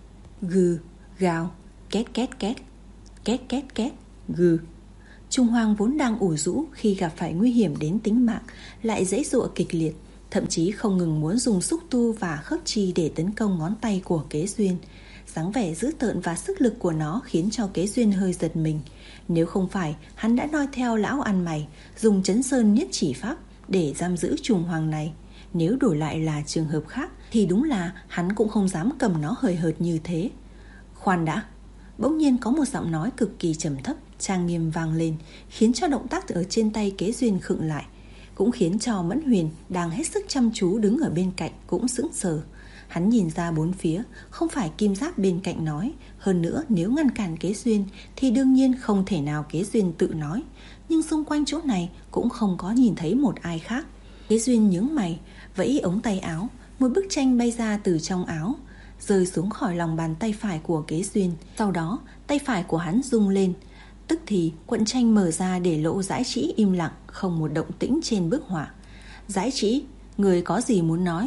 Gừ, gào, két két két, két két két, gừ. Trùng hoàng vốn đang ủ rũ khi gặp phải nguy hiểm đến tính mạng, lại giãy giụa kịch liệt, thậm chí không ngừng muốn dùng xúc tu và khớp chi để tấn công ngón tay của Kế Duyên. Dáng vẻ dữ tợn và sức lực của nó khiến cho Kế Duyên hơi giật mình. Nếu không phải hắn đã noi theo lão ăn mày dùng Chấn Sơn Nhất Chỉ Pháp để giam giữ trùng hoàng này, nếu đổi lại là trường hợp khác thì đúng là hắn cũng không dám cầm nó hời hợt như thế. Khoan đã. Bỗng nhiên có một giọng nói cực kỳ trầm thấp, trang nghiêm vang lên, khiến cho động tác ở trên tay Kế Duyên khựng lại, cũng khiến cho Mẫn Huyền đang hết sức chăm chú đứng ở bên cạnh cũng sững sờ. Hắn nhìn ra bốn phía, không phải Kim Giáp bên cạnh nói. Hơn nữa nếu ngăn cản Kế Duyên thì đương nhiên không thể nào Kế Duyên tự nói. Nhưng xung quanh chỗ này cũng không có nhìn thấy một ai khác. Kế Duyên nhướng mày, vẫy ống tay áo. Một bức tranh bay ra từ trong áo, rơi xuống khỏi lòng bàn tay phải của Kế Duyên. Sau đó tay phải của hắn rung lên, tức thì cuộn tranh mở ra để lộ Dãi Trĩ im lặng, không một động tĩnh trên bức họa. Dãi Trĩ, người có gì muốn nói?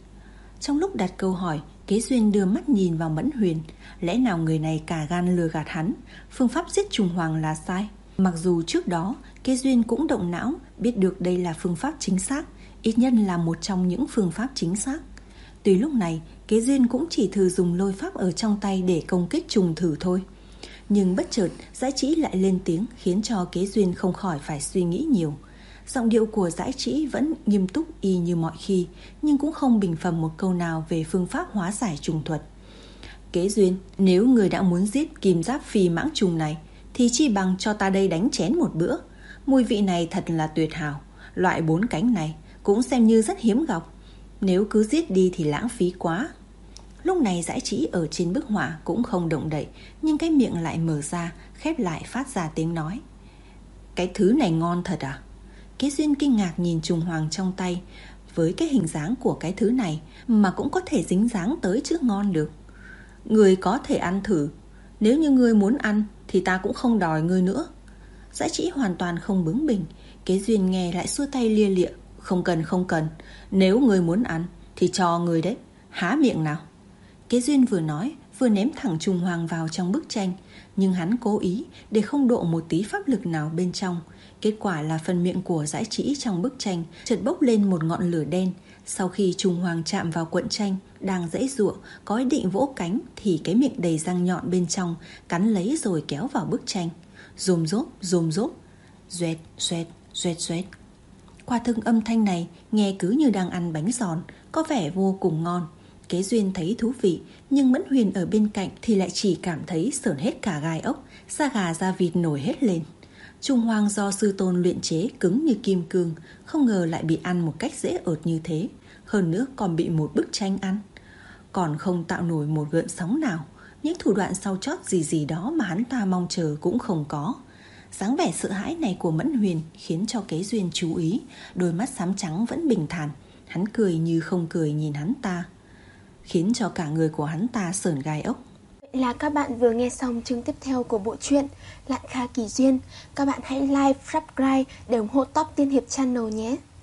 Trong lúc đặt câu hỏi, Kế Duyên đưa mắt nhìn vào Mẫn Huyền. Lẽ nào người này cả gan lừa gạt hắn? Phương pháp giết trùng hoàng là sai. Mặc dù trước đó Kế Duyên cũng động não, biết được đây là phương pháp chính xác, ít nhất là một trong những phương pháp chính xác. Tuy lúc này Kế Duyên cũng chỉ thử dùng lôi pháp ở trong tay để công kích trùng thử thôi. Nhưng bất chợt Dãi Trĩ lại lên tiếng, khiến cho Kế Duyên không khỏi phải suy nghĩ nhiều. Giọng điệu của Dãi Trĩ vẫn nghiêm túc y như mọi khi, nhưng cũng không bình phẩm một câu nào về phương pháp hóa giải trùng thuật. Kế Duyên, nếu người đã muốn giết Kim Giáp phi mãng trùng này thì chi bằng cho ta đây đánh chén một bữa. Mùi vị này thật là tuyệt hảo. Loại bốn cánh này cũng xem như rất hiếm gặp. Nếu cứ giết đi thì lãng phí quá. Lúc này Dãi Trĩ ở trên bức họa cũng không động đậy, nhưng cái miệng lại mở ra, khép lại phát ra tiếng nói. Cái thứ này ngon thật à? Kế Duyên kinh ngạc nhìn trùng hoàng trong tay. Với cái hình dáng của cái thứ này mà cũng có thể dính dáng tới chữ ngon được. Người có thể ăn thử. Nếu như người muốn ăn thì ta cũng không đòi người nữa. Dãi Trĩ hoàn toàn không bướng bỉnh. Kế Duyên nghe lại xua tay lia lịa. Không cần không cần, nếu người muốn ăn thì cho người đấy, há miệng nào. Kế Duyên vừa nói vừa ném thẳng trùng hoàng vào trong bức tranh. Nhưng hắn cố ý để không độ một tí pháp lực nào bên trong. Kết quả là phần miệng của Dãi Trĩ trong bức tranh chợt bốc lên một ngọn lửa đen. Sau khi trùng hoàng chạm vào cuộn tranh đang giãy giụa, có ý định vỗ cánh, thì cái miệng đầy răng nhọn bên trong cắn lấy rồi kéo vào bức tranh. Rôm rốp, rôm rốp, doẹt, doẹt, doẹt, doẹt. Quả thực âm thanh này nghe cứ như đang ăn bánh giòn, có vẻ vô cùng ngon. Kế Duyên thấy thú vị, nhưng Mẫn Huyền ở bên cạnh thì lại chỉ cảm thấy sởn hết cả gai ốc, da gà da vịt nổi hết lên. Trùng hoàng do sư tôn luyện chế cứng như kim cương, không ngờ lại bị ăn một cách dễ ợt như thế. Hơn nữa còn bị một bức tranh ăn, còn không tạo nổi một gợn sóng nào. Những thủ đoạn sau chót gì gì đó mà hắn ta mong chờ cũng không có. Dáng vẻ sợ hãi này của Mẫn Huyền khiến cho Kế Duyên chú ý. Đôi mắt xám trắng vẫn bình thản. Hắn cười như không cười nhìn hắn ta, khiến cho cả người của hắn ta sởn gai ốc. Vậy là các bạn vừa nghe xong chương tiếp theo của bộ truyện Lạn Kha Kỳ Duyên. Các bạn hãy like, subscribe để ủng hộ Top Tiên Hiệp Channel nhé.